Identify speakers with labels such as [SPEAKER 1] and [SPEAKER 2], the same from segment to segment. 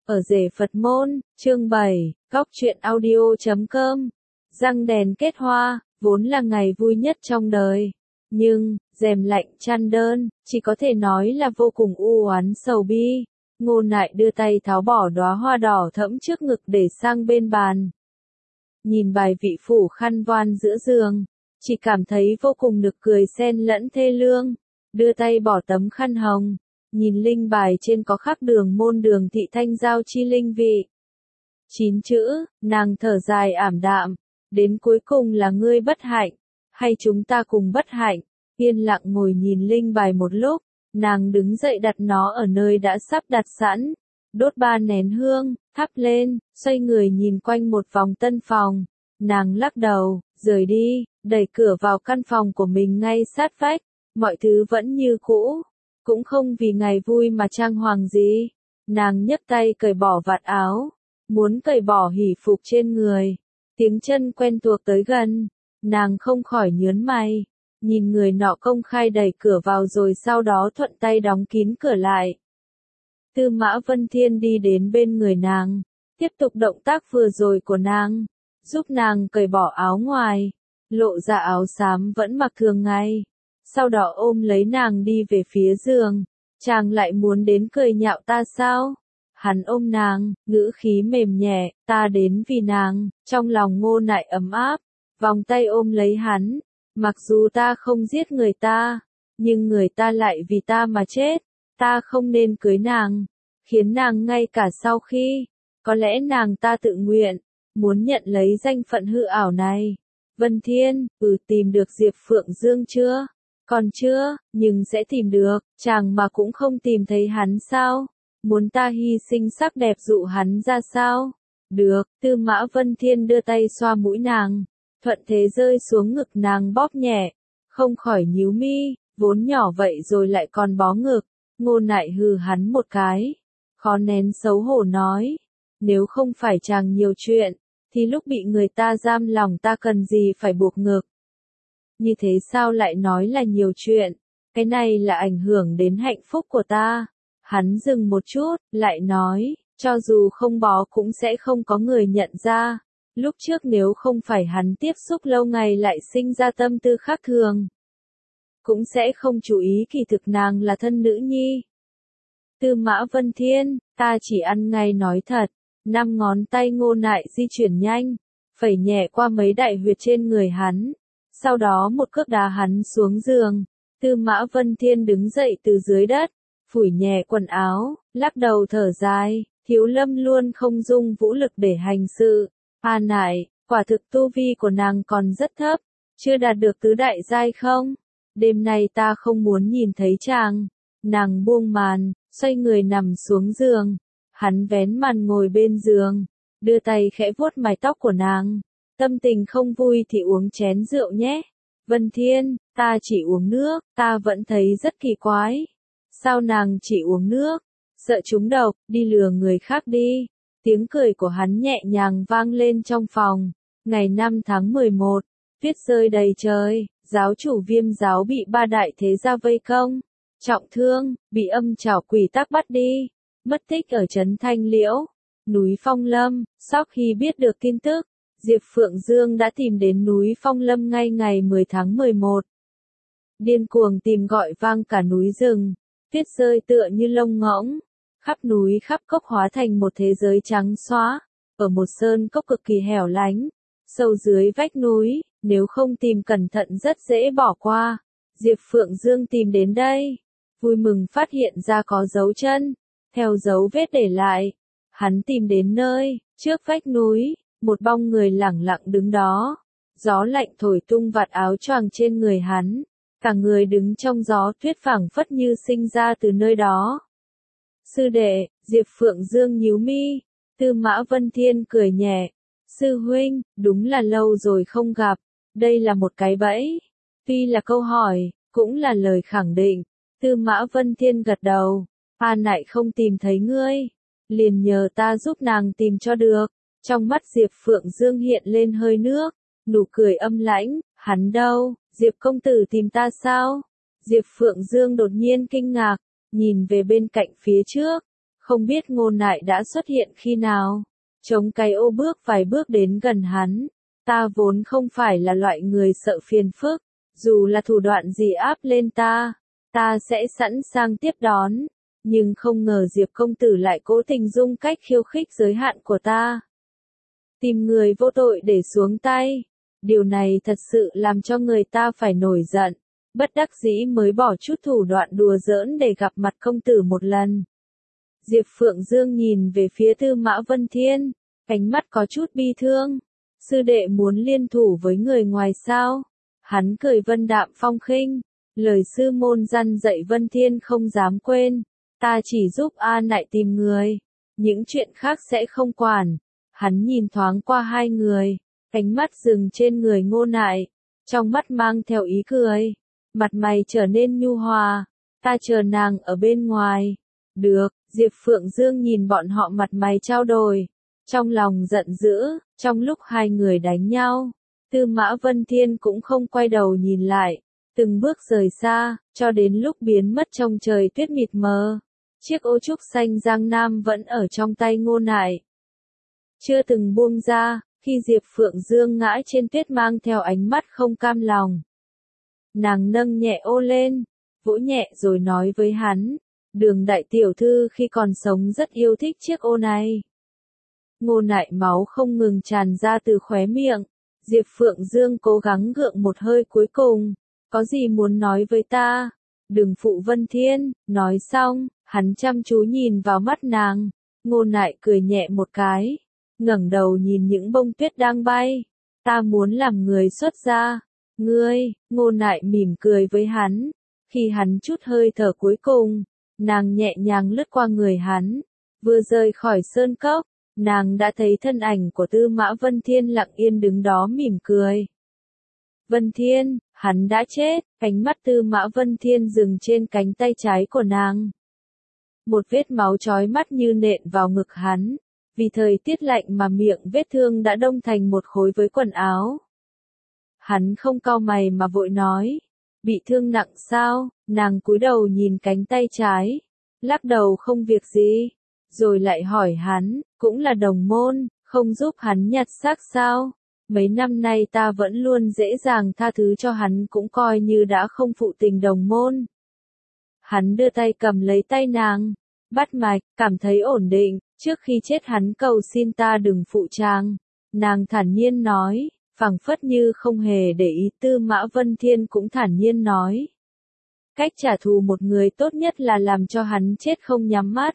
[SPEAKER 1] Ở rể Phật môn, chương 7, góc truyện audio.com. Răng đèn kết hoa, vốn là ngày vui nhất trong đời. Nhưng, rèm lạnh chăn đơn, chỉ có thể nói là vô cùng u oán sầu bi. Ngô Nại đưa tay tháo bỏ đóa hoa đỏ thẫm trước ngực để sang bên bàn. Nhìn bài vị phủ khăn voan giữa giường, chỉ cảm thấy vô cùng nực cười xen lẫn thê lương. Đưa tay bỏ tấm khăn hồng, nhìn linh bài trên có khắc đường môn đường thị thanh giao chi linh vị. 9 chữ, nàng thở dài ảm đạm, đến cuối cùng là ngươi bất hạnh, hay chúng ta cùng bất hạnh. Yên lặng ngồi nhìn linh bài một lúc, nàng đứng dậy đặt nó ở nơi đã sắp đặt sẵn, đốt 3 nén hương, thắp lên, xoay người nhìn quanh một vòng tân phòng. Nàng lắc đầu, rời đi, đẩy cửa vào căn phòng của mình ngay sát vách, mọi thứ vẫn như cũ, cũng không vì ngày vui mà trang hoàng gì. Nàng nhấc tay cởi bỏ vạt áo, muốn cởi bỏ hỷ phục trên người. Tiếng chân quen thuộc tới gần, nàng không khỏi nhớn mày, nhìn người nọ công khai đẩy cửa vào rồi sau đó thuận tay đóng kín cửa lại. Tư Mã Vân Thiên đi đến bên người nàng, tiếp tục động tác vừa rồi của nàng, giúp nàng cởi bỏ áo ngoài, lộ ra áo xám vẫn mặc thường ngày. Sau đó ôm lấy nàng đi về phía giường. Chàng lại muốn đến cười nhạo ta sao? Hắn ôm nàng, ngữ khí mềm nhẹ, ta đến vì nàng. Trong lòng Ngô Nại ấm áp, vòng tay ôm lấy hắn. Mặc dù ta không giết người ta, nhưng người ta lại vì ta mà chết. Ta không nên cưới nàng, khiến nàng ngay cả sau khi, có lẽ nàng ta tự nguyện, muốn nhận lấy danh phận hư ảo này. Vân Thiên, tìm được Diệp Phượng Dương chưa? Còn chưa, nhưng sẽ tìm được, chàng mà cũng không tìm thấy hắn sao? Muốn ta hy sinh sắc đẹp dụ hắn ra sao? Được, Tư Mã Vân Thiên đưa tay xoa mũi nàng, thuận thế rơi xuống ngực nàng bóp nhẹ, không khỏi nhíu mi, vốn nhỏ vậy rồi lại còn bó ngực. Ngô Nại hừ hắn một cái, khó nén xấu hổ nói, nếu không phải chàng nhiều chuyện, thì lúc bị người ta giam lòng ta cần gì phải buộc ngực. Như thế sao lại nói là nhiều chuyện, cái này là ảnh hưởng đến hạnh phúc của ta. Hắn dừng một chút, lại nói, cho dù không bó cũng sẽ không có người nhận ra. Lúc trước nếu không phải hắn tiếp xúc lâu ngày lại sinh ra tâm tư khác thường, cũng sẽ không chú ý kỳ thực nàng là thân nữ nhi. Tư Mã Vân Thiên, ta chỉ ăn ngay nói thật. 5 ngón tay Ngô Nại di chuyển nhanh, phẩy nhẹ qua mấy đại huyệt trên người hắn. Sau đó một cước đá hắn xuống giường. Tư Mã Vân Thiên đứng dậy từ dưới đất, phủi nhẹ quần áo, lắc đầu thở dài, Thiếu Lâm luôn không dung vũ lực để hành sự. A Nại, quả thực tu vi của nàng còn rất thấp, chưa đạt được tứ đại giai không? Đêm nay ta không muốn nhìn thấy chàng. Nàng buông màn, xoay người nằm xuống giường. Hắn vén màn ngồi bên giường, đưa tay khẽ vuốt mái tóc của nàng. Tâm tình không vui thì uống chén rượu nhé. Vân Thiên, ta chỉ uống nước, ta vẫn thấy rất kỳ quái. Sao nàng chỉ uống nước? Sợ trúng độc, đi lừa người khác đi. Tiếng cười của hắn nhẹ nhàng vang lên trong phòng. Ngày 5 tháng 11, tuyết rơi đầy trời, giáo chủ Viêm giáo bị 3 đại thế gia vây công. Trọng thương, bị âm trảo quỷ tắc bắt đi. Mất tích ở trấn Thanh Liễu, núi Phong Lâm. Sau khi biết được tin tức, Diệp Phượng Dương đã tìm đến núi Phong Lâm ngay ngày 10 tháng 11. Điên cuồng tìm gọi vang cả núi rừng, tuyết rơi tựa như lông ngỗng, khắp núi khắp cốc hóa thành một thế giới trắng xóa. Ở một sơn cốc cực kỳ hẻo lánh, sâu dưới vách núi, nếu không tìm cẩn thận rất dễ bỏ qua. Diệp Phượng Dương tìm đến đây, vui mừng phát hiện ra có dấu chân, theo dấu vết để lại, hắn tìm đến nơi, trước vách núi. Một bóng người lẳng lặng đứng đó, gió lạnh thổi tung vạt áo choàng trên người hắn, cả người đứng trong gió tuyết phảng phất như sinh ra từ nơi đó. Sư đệ, Diệp Phượng Dương nhíu mi, Tư Mã Vân Thiên cười nhẹ, sư huynh, đúng là lâu rồi không gặp, đây là một cái bẫy. Tuy là câu hỏi, cũng là lời khẳng định. Tư Mã Vân Thiên gật đầu, A Nại không tìm thấy ngươi, liền nhờ ta giúp nàng tìm cho được. Trong mắt Diệp Phượng Dương hiện lên hơi nước, nụ cười âm lãnh, hắn đâu, Diệp công tử tìm ta sao? Diệp Phượng Dương đột nhiên kinh ngạc, nhìn về bên cạnh phía trước, Không biết Ngô Nại đã xuất hiện khi nào. Chống cái ô bước vài bước đến gần hắn. Ta vốn không phải là loại người sợ phiền phức. Dù là thủ đoạn gì áp lên ta sẽ sẵn sàng tiếp đón. Nhưng không ngờ Diệp công tử lại cố tình dùng cách khiêu khích giới hạn của ta. Tìm người vô tội để xuống tay. Điều này thật sự làm cho người ta phải nổi giận. Bất đắc dĩ mới bỏ chút thủ đoạn đùa giỡn để gặp mặt công tử một lần. Diệp Phượng Dương nhìn về phía Tư Mã Vân Thiên, ánh mắt có chút bi thương. Sư đệ muốn liên thủ với người ngoài sao? Hắn cười vân đạm phong khinh. Lời sư môn răn dạy Vân Thiên không dám quên. Ta chỉ giúp A Nại tìm người. Những chuyện khác sẽ không quản. Hắn nhìn thoáng qua hai người. Ánh mắt dừng trên người Ngô Nại. Trong mắt mang theo ý cười. Mặt mày trở nên nhu hòa. Ta chờ nàng ở bên ngoài. Được, Diệp Phượng Dương nhìn bọn họ mặt mày trao đổi. Trong lòng giận dữ, trong lúc hai người đánh nhau. Tư Mã Vân Thiên cũng không quay đầu nhìn lại. Từng bước rời xa, cho đến lúc biến mất trong trời tuyết mịt mờ. Chiếc ô trúc xanh Giang Nam vẫn ở trong tay Ngô Nại. Chưa từng buông ra, khi Diệp Phượng Dương ngã trên tuyết mang theo ánh mắt không cam lòng. Nàng nâng nhẹ ô lên, vỗ nhẹ rồi nói với hắn, Đường đại tiểu thư khi còn sống rất yêu thích chiếc ô này. Ngô Nại máu không ngừng tràn ra từ khóe miệng, Diệp Phượng Dương cố gắng gượng một hơi cuối cùng, có gì muốn nói với ta? Đừng phụ Vân Thiên, nói xong, hắn chăm chú nhìn vào mắt nàng, Ngô Nại cười nhẹ một cái, ngẩng đầu nhìn những bông tuyết đang bay, ta muốn làm người xuất gia. Ngươi, Ngô Nại mỉm cười với hắn. Khi hắn chút hơi thở cuối cùng, nàng nhẹ nhàng lướt qua người hắn. Vừa rời khỏi sơn cốc, nàng đã thấy thân ảnh của Tư Mã Vân Thiên lặng yên đứng đó mỉm cười. Vân Thiên, hắn đã chết, ánh mắt Tư Mã Vân Thiên dừng trên cánh tay trái của nàng. Một vết máu chói mắt như nện vào ngực hắn. Vì thời tiết lạnh mà miệng vết thương đã đông thành một khối với quần áo. Hắn không cau mày mà vội nói, bị thương nặng sao? Nàng cúi đầu nhìn cánh tay trái, lắc đầu không việc gì, rồi lại hỏi hắn, cũng là đồng môn, không giúp hắn nhặt xác sao? Mấy năm nay ta vẫn luôn dễ dàng tha thứ cho hắn cũng coi như đã không phụ tình đồng môn. Hắn đưa tay cầm lấy tay nàng, bắt mạch, cảm thấy ổn định, trước khi chết hắn cầu xin ta đừng phụ chàng. Nàng thản nhiên nói. Phảng phất như không hề để ý. Tư Mã Vân Thiên cũng thản nhiên nói. Cách trả thù một người tốt nhất là làm cho hắn chết không nhắm mắt.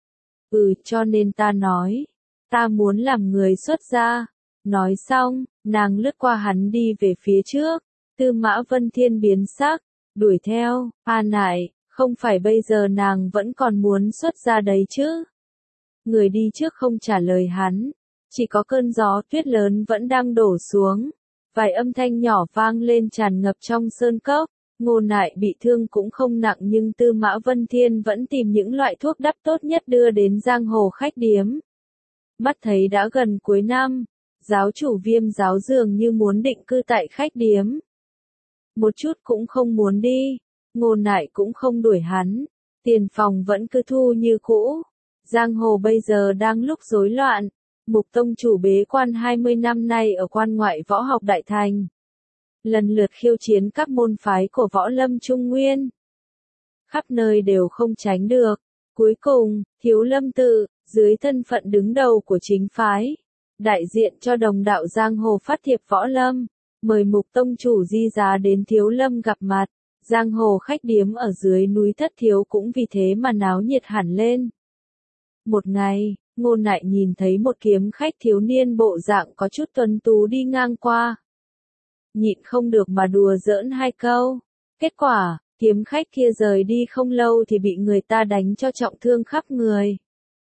[SPEAKER 1] Cho nên ta nói. Ta muốn làm người xuất gia. Nói xong, nàng lướt qua hắn đi về phía trước. Tư Mã Vân Thiên biến sắc, đuổi theo. A Nại, không phải bây giờ nàng vẫn còn muốn xuất gia đấy chứ. Người đi trước không trả lời hắn. Chỉ có cơn gió tuyết lớn vẫn đang đổ xuống. Vài âm thanh nhỏ vang lên tràn ngập trong sơn cốc. Ngô Nại bị thương cũng không nặng nhưng Tư Mã Vân Thiên vẫn tìm những loại thuốc đắp tốt nhất đưa đến giang hồ khách điếm. Mắt thấy đã gần cuối năm, giáo chủ Viêm giáo dường như muốn định cư tại khách điếm. Một chút cũng không muốn đi. Ngô Nại cũng không đuổi hắn. Tiền phòng vẫn cứ thu như cũ. Giang hồ bây giờ đang lúc rối loạn. Mục tông chủ bế quan 20 năm nay ở quan ngoại võ học đại thành. Lần lượt khiêu chiến các môn phái của võ lâm Trung Nguyên. Khắp nơi đều không tránh được. Cuối cùng, Thiếu Lâm tự, dưới thân phận đứng đầu của chính phái, đại diện cho đồng đạo giang hồ phát thiệp võ lâm, mời mục tông chủ Di Giá đến Thiếu Lâm gặp mặt. Giang hồ khách điếm ở dưới núi Thất Thiếu cũng vì thế mà náo nhiệt hẳn lên. Một ngày, Ngô Nại nhìn thấy một kiếm khách thiếu niên bộ dạng có chút tuấn tú đi ngang qua. Nhịn không được mà đùa giỡn hai câu. Kết quả, kiếm khách kia rời đi không lâu thì bị người ta đánh cho trọng thương khắp người.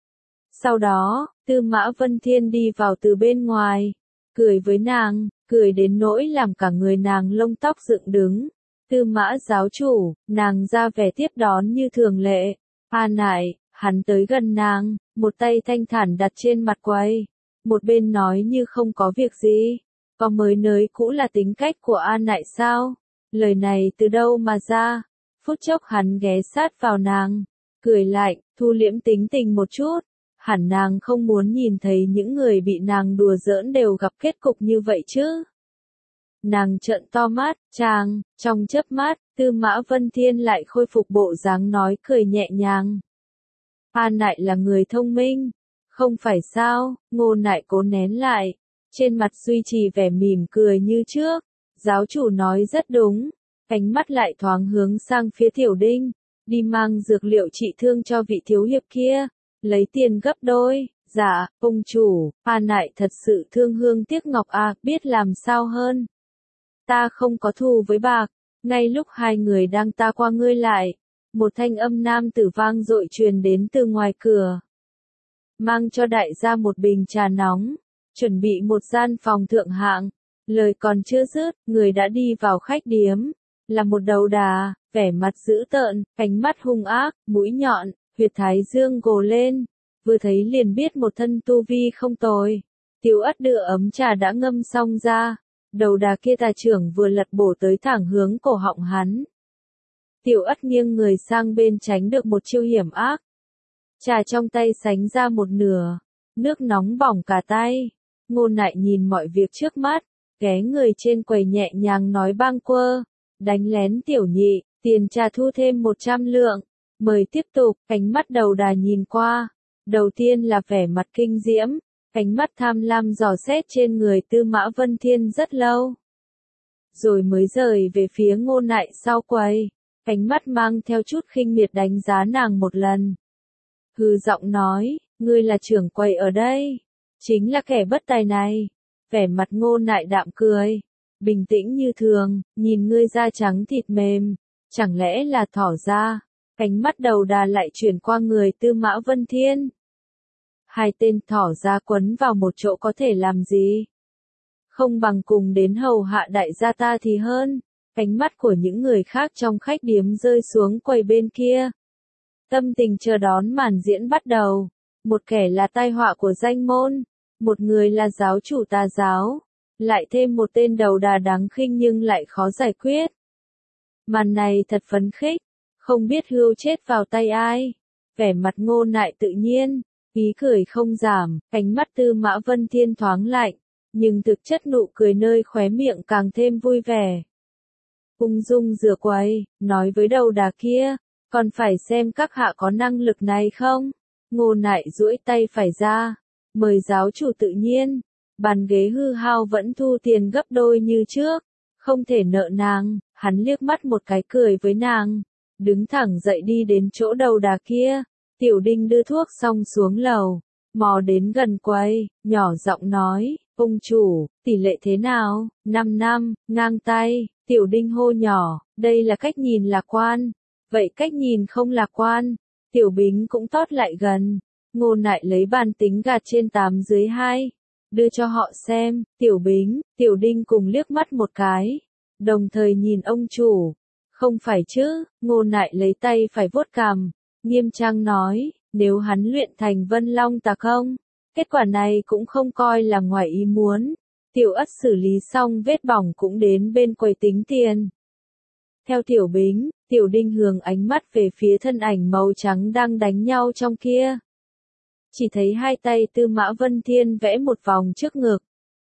[SPEAKER 1] Sau đó, Tư Mã Vân Thiên đi vào từ bên ngoài, cười với nàng, cười đến nỗi làm cả người nàng lông tóc dựng đứng. Tư Mã giáo chủ, nàng ra vẻ tiếp đón như thường lệ. A Nại, hắn tới gần nàng, một tay thanh thản đặt trên mặt quầy, một bên nói như không có việc gì. Có mới nới cũ là tính cách của A Nại sao? Lời này từ đâu mà ra? Phút chốc hắn ghé sát vào nàng, cười lạnh, thu liễm tính tình một chút. Hẳn nàng không muốn nhìn thấy những người bị nàng đùa giỡn đều gặp kết cục như vậy chứ. Nàng trợn to mắt, trong chớp mắt, Tư Mã Vân Thiên lại khôi phục bộ dáng nói cười nhẹ nhàng. A Nại là người thông minh, không phải sao? Ngô Nại cố nén lại, trên mặt duy trì vẻ mỉm cười như trước. Giáo chủ nói rất đúng, ánh mắt lại thoáng hướng sang phía Tiểu Đinh, đi mang dược liệu trị thương cho vị thiếu hiệp kia, lấy tiền gấp đôi. Dạ, ông chủ, A Nại thật sự thương hương tiếc ngọc à, biết làm sao hơn. Ta không có thù với bạc. Ngay lúc hai người đang ta qua ngươi lại, một thanh âm nam tử vang dội truyền đến từ ngoài cửa. Mang cho đại gia một bình trà nóng, chuẩn bị một gian phòng thượng hạng. Lời còn chưa dứt, người đã đi vào khách điếm, là một đầu đà, vẻ mặt dữ tợn, ánh mắt hung ác, mũi nhọn, huyệt thái dương gồ lên, vừa thấy liền biết một thân tu vi không tồi. Tiểu Ất đưa ấm trà đã ngâm xong ra, đầu đà kia tà trưởng vừa lật bổ tới thẳng hướng cổ họng hắn. Tiểu Ất nghiêng người sang bên tránh được một chiêu hiểm ác. Trà trong tay sánh ra một nửa, nước nóng bỏng cả tay. Ngô Nại nhìn mọi việc trước mắt, ghé người trên quầy nhẹ nhàng nói bâng quơ, đánh lén Tiểu Nhị, tiền trà thu thêm 100 lượng, mời tiếp tục. Ánh mắt đầu đà nhìn qua, đầu tiên là vẻ mặt kinh diễm, ánh mắt tham lam dò xét trên người Tư Mã Vân Thiên rất lâu, rồi mới rời về phía Ngô Nại sau quầy, ánh mắt mang theo chút khinh miệt đánh giá nàng một lần. Hừ giọng nói, ngươi là trưởng quầy ở đây, chính là kẻ bất tài này. Vẻ mặt Ngô Nại đạm cười, bình tĩnh như thường, nhìn ngươi da trắng thịt mềm, chẳng lẽ là thỏ da. Ánh mắt đầu đà lại chuyển qua người Tư Mã Vân Thiên. Hai tên thỏ da quấn vào một chỗ có thể làm gì? Không bằng cùng đến hầu hạ đại gia ta thì hơn. Ánh mắt của những người khác trong khách điếm rơi xuống quầy bên kia. Tâm tình chờ đón màn diễn bắt đầu. Một kẻ là tai họa của danh môn, một người là giáo chủ tà giáo, lại thêm một tên đầu đà đáng khinh nhưng lại khó giải quyết. Màn này thật phấn khích, không biết hươu chết vào tay ai. Vẻ mặt Ngô Nại tự nhiên, ý cười không giảm, ánh mắt Tư Mã Vân Thiên thoáng lạnh, nhưng thực chất nụ cười nơi khóe miệng càng thêm vui vẻ. Ung dung rửa quầy, nói với đầu đà kia, còn phải xem các hạ có năng lực này không? Ngô Nại duỗi tay phải ra, mời giáo chủ tự nhiên, bàn ghế hư hao vẫn thu tiền gấp đôi như trước, không thể nợ nàng. Hắn liếc mắt một cái cười với nàng, đứng thẳng dậy đi đến chỗ đầu đà kia. Tiểu Đinh đưa thuốc xong xuống lầu, mò đến gần quầy, nhỏ giọng nói, ông chủ, tỷ lệ thế nào? 5 năm, ngang tay. Tiểu Đinh hô nhỏ, đây là cách nhìn lạc quan. Vậy cách nhìn không lạc quan. Tiểu Bính cũng tót lại gần. Ngô Nại lấy bàn tính gạt trên 8 dưới 2, đưa cho họ xem. Tiểu Bính, Tiểu Đinh cùng liếc mắt một cái, đồng thời nhìn ông chủ. Không phải chứ? Ngô Nại lấy tay phải vuốt cằm, nghiêm trang nói, nếu hắn luyện thành Vân Long tà công, kết quả này cũng không coi là ngoài ý muốn. Tiểu Ất xử lý xong vết bỏng cũng đến bên quầy tính tiền. Theo Tiểu Bính, Tiểu Đinh hướng ánh mắt về phía thân ảnh màu trắng đang đánh nhau trong kia. Chỉ thấy hai tay Tư Mã Vân Thiên vẽ một vòng trước ngực.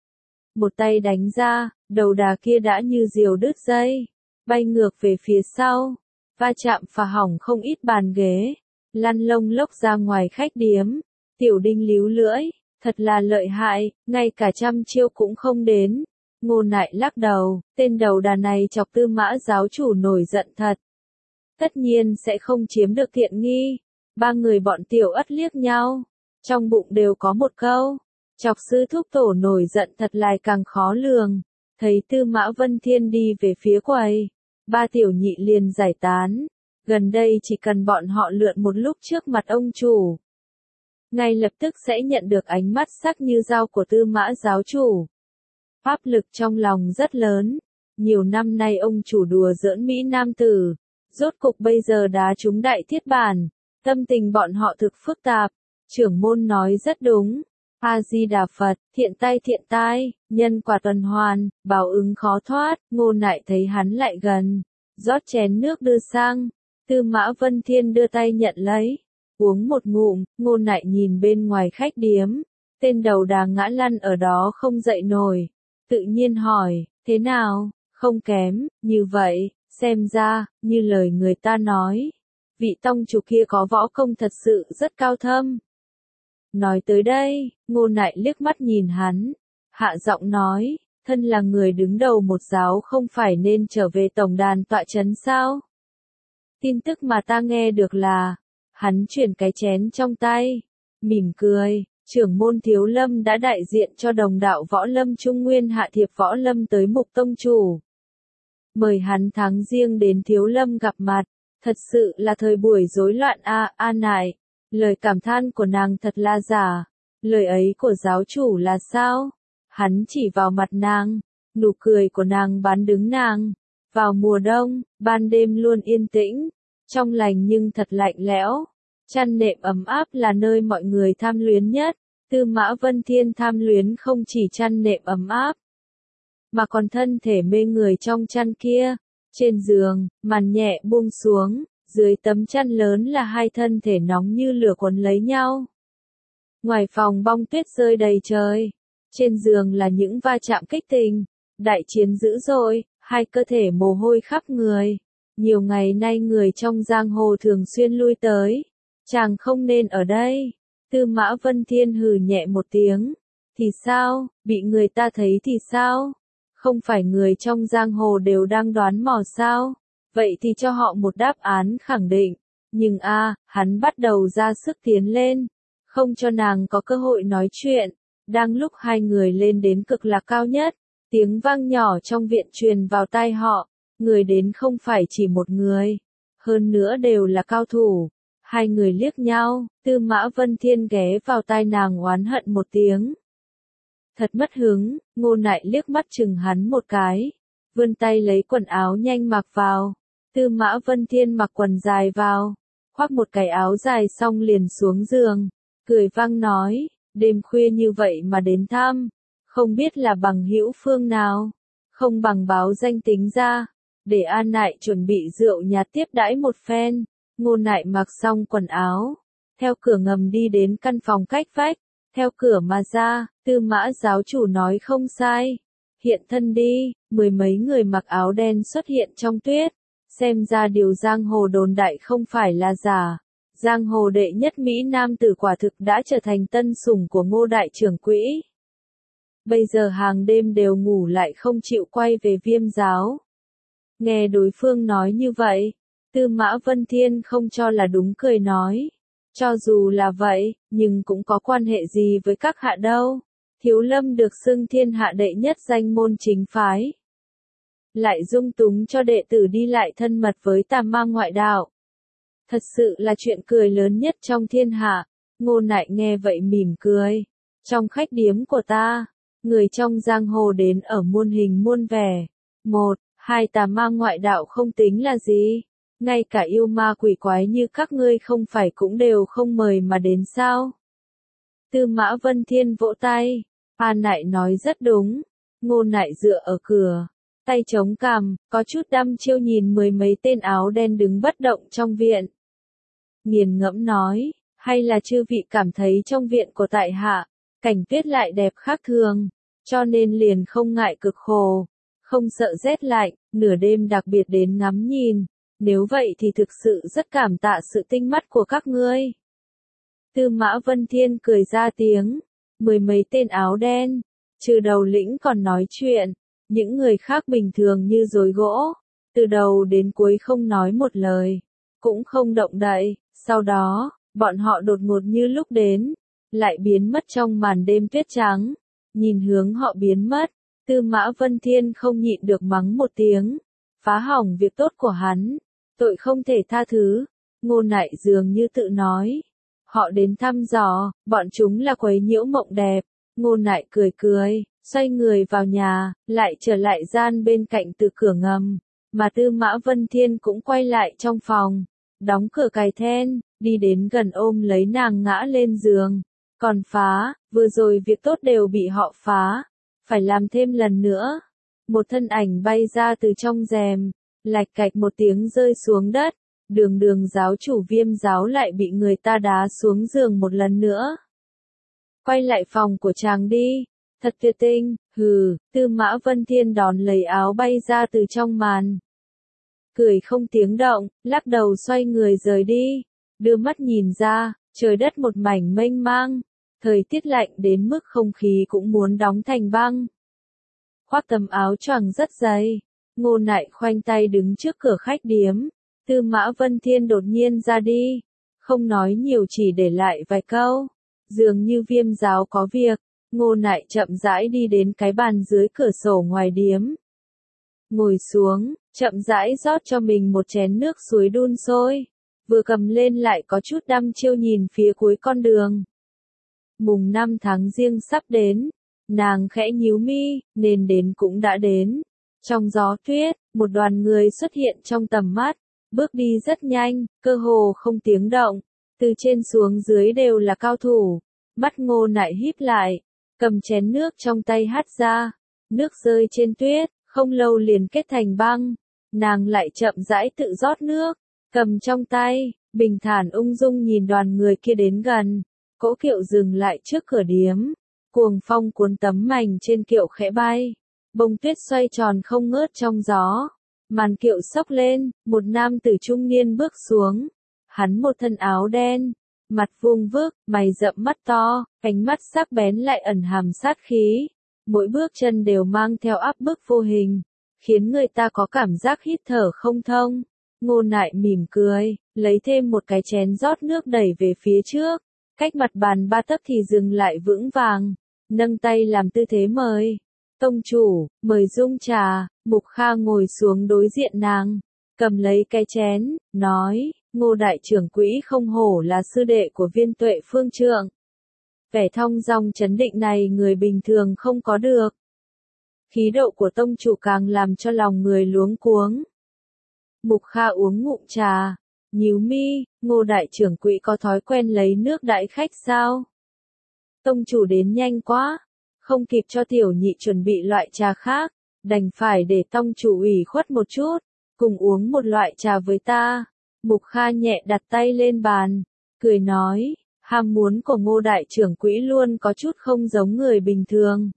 [SPEAKER 1] Một tay đánh ra, đầu đà kia đã như diều đứt dây, bay ngược về phía sau, va chạm phá hỏng không ít bàn ghế, lăn lông lốc ra ngoài khách điếm. Tiểu Đinh líu lưỡi, thật là lợi hại, ngay cả 100 chiêu cũng không đến. Ngô Nại lắc đầu, tên đầu đà này chọc Tư Mã giáo chủ nổi giận thật. Tất nhiên sẽ không chiếm được tiện nghi. Ba người bọn Tiểu Ất liếc nhau, trong bụng đều có một câu, chọc sư thúc tổ nổi giận thật lại càng khó lường. Thấy Tư Mã Vân Thiên đi về phía quầy, ba tiểu nhị liền giải tán. Gần đây chỉ cần bọn họ lượn một lúc trước mặt ông chủ, ngay lập tức sẽ nhận được ánh mắt sắc như dao của Tư Mã giáo chủ. Áp lực trong lòng rất lớn. Nhiều năm nay ông chủ đùa giỡn Mỹ Nam tử, rốt cục bây giờ đá trúng đại thiết bản. Tâm tình bọn họ thực phức tạp. Trưởng môn nói rất đúng. A-di-đà Phật, thiện tai, nhân quả tuần hoàn, báo ứng khó thoát. Ngô Nại thấy hắn lại gần, rót chén nước đưa sang. Tư Mã Vân Thiên đưa tay nhận lấy, uống một ngụm, Ngô Nại nhìn bên ngoài khách điếm, tên đầu đà ngã lăn ở đó không dậy nổi, tự nhiên hỏi, thế nào, không kém, như vậy, xem ra, như lời người ta nói, vị tông chủ kia có võ công thật sự rất cao thâm. Nói tới đây, Ngô Nại liếc mắt nhìn hắn, hạ giọng nói, thân là người đứng đầu một giáo không phải nên trở về tổng đàn tọa trấn sao? Tin tức mà ta nghe được là, hắn chuyển cái chén trong tay, mỉm cười, trưởng môn Thiếu Lâm đã đại diện cho đồng đạo Võ Lâm Trung Nguyên hạ thiệp Võ Lâm tới Mục tông chủ. Mời hắn tháng riêng đến Thiếu Lâm gặp mặt, thật sự là thời buổi rối loạn a nại, lời cảm than của nàng thật là giả, lời ấy của giáo chủ là sao? Hắn chỉ vào mặt nàng, nụ cười của nàng bán đứng nàng. Vào mùa đông, ban đêm luôn yên tĩnh, trong lành nhưng thật lạnh lẽo. Chăn nệm ấm áp là nơi mọi người tham luyến nhất. Tư Mã Vân Thiên tham luyến không chỉ chăn nệm ấm áp, mà còn thân thể mê người trong chăn kia. Trên giường, màn nhẹ buông xuống, dưới tấm chăn lớn là hai thân thể nóng như lửa quấn lấy nhau. Ngoài phòng bông tuyết rơi đầy trời. Trên giường là những va chạm kích tình, đại chiến dữ dội, hai cơ thể mồ hôi khắp người. Nhiều ngày nay người trong giang hồ thường xuyên lui tới. Chàng không nên ở đây. Tư Mã Vân Thiên hừ nhẹ một tiếng. Thì sao, bị người ta thấy thì sao? Không phải người trong giang hồ đều đang đoán mò sao? Vậy thì cho họ một đáp án khẳng định. Nhưng hắn bắt đầu ra sức tiến lên. Không cho nàng có cơ hội nói chuyện. Đang lúc hai người lên đến cực lạc cao nhất, tiếng vang nhỏ trong viện truyền vào tai họ, người đến không phải chỉ một người, hơn nữa đều là cao thủ. Hai người liếc nhau, Tư Mã Vân Thiên ghé vào tai nàng oán hận một tiếng. Thật mất hứng, Ngô Nại liếc mắt chừng hắn một cái, vươn tay lấy quần áo nhanh mặc vào. Tư Mã Vân Thiên mặc quần dài vào, khoác một cái áo dài xong liền xuống giường, cười vang nói. Đêm khuya như vậy mà đến thăm, không biết là bằng hữu phương nào, không bằng báo danh tính ra, để An Nại chuẩn bị rượu nhạt tiếp đãi một phen. Ngô Nại mặc xong quần áo, theo cửa ngầm đi đến căn phòng cách vách, theo cửa mà ra, Tư Mã giáo chủ nói không sai, hiện thân đi, mười mấy người mặc áo đen xuất hiện trong tuyết, xem ra điều giang hồ đồn đại không phải là giả. Giang hồ đệ nhất Mỹ Nam tử quả thực đã trở thành tân sủng của Ngô đại trưởng quỹ. Bây giờ hàng đêm đều ngủ lại không chịu quay về Viêm giáo. Nghe đối phương nói như vậy, Tư Mã Vân Thiên không cho là đúng cười nói. Cho dù là vậy, nhưng cũng có quan hệ gì với các hạ đâu. Thiếu Lâm được xưng thiên hạ đệ nhất danh môn chính phái. Lại dung túng cho đệ tử đi lại thân mật với tà ma ngoại đạo. Thật sự là chuyện cười lớn nhất trong thiên hạ. Ngô Nại nghe vậy mỉm cười. Trong khách điếm của ta, người trong giang hồ đến ở muôn hình muôn vẻ. Một, hai tà ma ngoại đạo không tính là gì. Ngay cả yêu ma quỷ quái như các ngươi không phải cũng đều không mời mà đến sao. Tư Mã Vân Thiên vỗ tay. An Nại nói rất đúng. Ngô Nại dựa ở cửa, tay chống cằm, có chút đăm chiêu nhìn mười mấy tên áo đen đứng bất động trong viện. Nghiền ngẫm nói, hay là chư vị cảm thấy trong viện của tại hạ, cảnh tuyết lại đẹp khác thường, cho nên liền không ngại cực khổ, không sợ rét lạnh, nửa đêm đặc biệt đến ngắm nhìn, nếu vậy thì thực sự rất cảm tạ sự tinh mắt của các ngươi. Tư Mã Vân Thiên cười ra tiếng, mười mấy tên áo đen, trừ đầu lĩnh còn nói chuyện, những người khác bình thường như rối gỗ, từ đầu đến cuối không nói một lời, cũng không động đậy. Sau đó, bọn họ đột ngột như lúc đến, lại biến mất trong màn đêm tuyết trắng. Nhìn hướng họ biến mất, Tư Mã Vân Thiên không nhịn được mắng một tiếng, phá hỏng việc tốt của hắn, tội không thể tha thứ. Ngô Nại dường như tự nói, họ đến thăm dò, bọn chúng là quấy nhiễu mộng đẹp. Ngô Nại cười cười, xoay người vào nhà, lại trở lại gian bên cạnh từ cửa ngầm, mà Tư Mã Vân Thiên cũng quay lại trong phòng. Đóng cửa cài then, đi đến gần ôm lấy nàng ngã lên giường. Còn phá, vừa rồi việc tốt đều bị họ phá, phải làm thêm lần nữa. Một thân ảnh bay ra từ trong rèm, lạch cạch một tiếng rơi xuống đất, Đường giáo chủ Viêm giáo lại bị người ta đá xuống giường một lần nữa. Quay lại phòng của chàng đi, thật tuyệt tình, hừ, Tư Mã Vân Thiên đón lấy áo bay ra từ trong màn. Cười không tiếng động, lắc đầu xoay người rời đi, đưa mắt nhìn ra, trời đất một mảnh mênh mang, thời tiết lạnh đến mức không khí cũng muốn đóng thành băng. Khoác tấm áo choàng rất dày, Ngô Nại khoanh tay đứng trước cửa khách điếm, Tư Mã Vân Thiên đột nhiên ra đi, không nói nhiều chỉ để lại vài câu, dường như Viêm giáo có việc, Ngô Nại chậm rãi đi đến cái bàn dưới cửa sổ ngoài điếm. Ngồi xuống, chậm rãi rót cho mình một chén nước suối đun sôi, vừa cầm lên lại có chút đăm chiêu nhìn phía cuối con đường. Mùng 5 tháng Giêng sắp đến, nàng khẽ nhíu mi, nên đến cũng đã đến. Trong gió tuyết, một đoàn người xuất hiện trong tầm mắt, bước đi rất nhanh, cơ hồ không tiếng động, từ trên xuống dưới đều là cao thủ. Mắt Ngô Nại híp lại, cầm chén nước trong tay hắt ra, nước rơi trên tuyết, không lâu liền kết thành băng. Nàng lại chậm rãi tự rót nước, cầm trong tay, bình thản ung dung nhìn đoàn người kia đến gần. Cỗ kiệu dừng lại trước cửa điếm, cuồng phong cuốn tấm mành trên kiệu khẽ bay, bông tuyết xoay tròn không ngớt trong gió. Màn kiệu xốc lên, một nam tử trung niên bước xuống. Hắn một thân áo đen, mặt vuông vức, mày rậm mắt to, ánh mắt sắc bén lại ẩn hàm sát khí. Mỗi bước chân đều mang theo áp bức vô hình, khiến người ta có cảm giác hít thở không thông. Ngô Nại mỉm cười, lấy thêm một cái chén rót nước đẩy về phía trước, cách mặt bàn 3 tấc thì dừng lại vững vàng, nâng tay làm tư thế mời. Tông chủ, mời dung trà. Mục Kha ngồi xuống đối diện nàng, cầm lấy cái chén, nói, Ngô đại trưởng quỹ không hổ là sư đệ của Viên Tuệ phương trượng. Vẻ thong dong chấn định này người bình thường không có được. Khí độ của tông chủ càng làm cho lòng người luống cuống. Mục Kha uống ngụm trà, nhíu mi, Ngô đại trưởng quỹ có thói quen lấy nước đãi khách sao? Tông chủ đến nhanh quá, không kịp cho tiểu nhị chuẩn bị loại trà khác, đành phải để tông chủ ủy khuất một chút, cùng uống một loại trà với ta. Mục Kha nhẹ đặt tay lên bàn, cười nói, ham muốn của Ngô đại trưởng quỹ luôn có chút không giống người bình thường.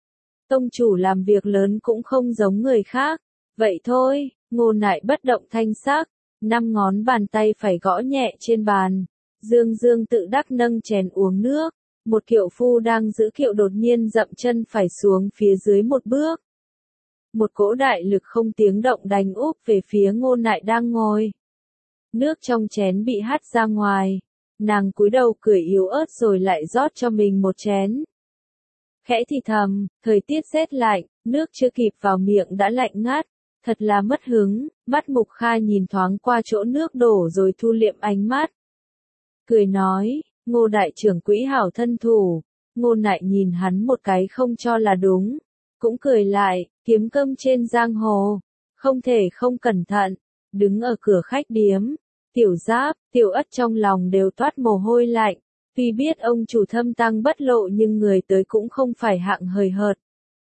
[SPEAKER 1] Tông chủ làm việc lớn cũng không giống người khác, vậy thôi. Ngô Nại bất động thanh sắc, 5 ngón bàn tay phải gõ nhẹ trên bàn, dương tự đắc nâng chén uống nước. Một kiệu phu đang giữ kiệu đột nhiên dậm chân phải xuống phía dưới một bước. Một cỗ đại lực không tiếng động đánh úp về phía Ngô Nại đang ngồi. Nước trong chén bị hắt ra ngoài, nàng cúi đầu cười yếu ớt rồi lại rót cho mình một chén. Khẽ thì thầm, thời tiết rét lạnh, nước chưa kịp vào miệng đã lạnh ngắt, thật là mất hứng. Mắt Mục Kha nhìn thoáng qua chỗ nước đổ rồi thu liệm ánh mắt. Cười nói, Ngô đại trưởng quỹ hảo thân thủ. Ngô Nại nhìn hắn một cái không cho là đúng, cũng cười lại, kiếm cơm trên giang hồ, không thể không cẩn thận. Đứng ở cửa khách điếm, Tiểu Giáp, Tiểu Ất trong lòng đều toát mồ hôi lạnh, tuy biết ông chủ thâm tăng bất lộ nhưng người tới cũng không phải hạng hời hợt.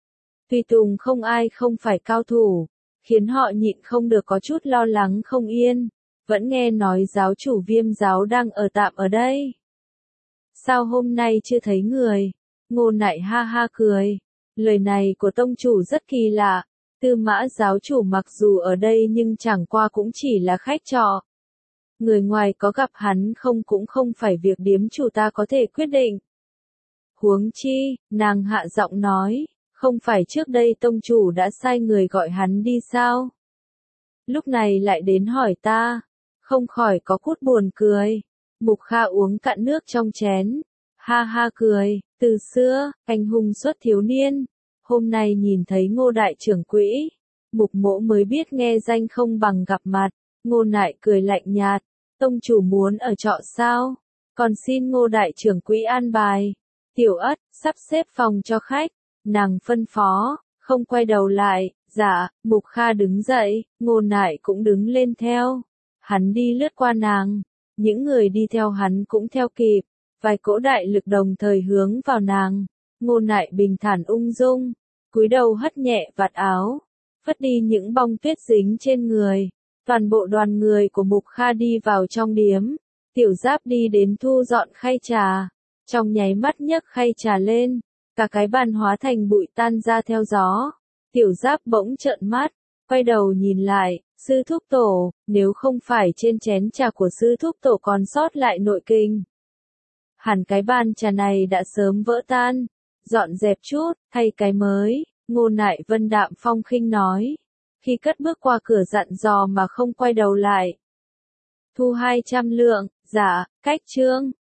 [SPEAKER 1] Tùy tùng không ai không phải cao thủ, khiến họ nhịn không được có chút lo lắng không yên, vẫn nghe nói giáo chủ Viêm giáo đang ở tạm ở đây. Sao hôm nay chưa thấy người? Ngô Nại ha ha cười, lời này của tông chủ rất kỳ lạ. Tư Mã giáo chủ mặc dù ở đây nhưng chẳng qua cũng chỉ là khách trọ. Người ngoài có gặp hắn không cũng không phải việc điếm chủ ta có thể quyết định. Huống chi, nàng hạ giọng nói, không phải trước đây tông chủ đã sai người gọi hắn đi sao? Lúc này lại đến hỏi ta, không khỏi có chút buồn cười. Mục Kha uống cạn nước trong chén, ha ha cười, từ xưa, anh hùng xuất thiếu niên, hôm nay nhìn thấy Ngô đại trưởng quỹ, Mục Mỗ mới biết nghe danh không bằng gặp mặt. Ngô Nại cười lạnh nhạt, tông chủ muốn ở trọ sao? Còn xin Ngô đại trưởng quỹ an bài. Tiểu Ất, sắp xếp phòng cho khách, nàng phân phó, không quay đầu lại. Dạ. Mục Kha đứng dậy, Ngô Nại cũng đứng lên theo. Hắn đi lướt qua nàng, những người đi theo hắn cũng theo kịp, vài cỗ đại lực đồng thời hướng vào nàng. Ngô Nại bình thản ung dung, cúi đầu hất nhẹ vạt áo, phất đi những bong tuyết dính trên người, Toàn bộ đoàn người của Mục Kha đi vào trong điếm. Tiểu Giáp đi đến thu dọn khay trà. Trong nháy mắt nhấc khay trà lên. Cả cái bàn hóa thành bụi tan ra theo gió. Tiểu Giáp bỗng trợn mắt. Quay đầu nhìn lại. Sư thúc tổ. Nếu không phải trên chén trà của sư thúc tổ còn sót lại nội kinh. Hẳn cái bàn trà này đã sớm vỡ tan. Dọn dẹp chút. Thay cái mới. Ngô Nại Vân đạm phong khinh nói. Khi cất bước qua cửa dặn dò mà không quay đầu lại. Thu 200 lượng, dạ, cách trương.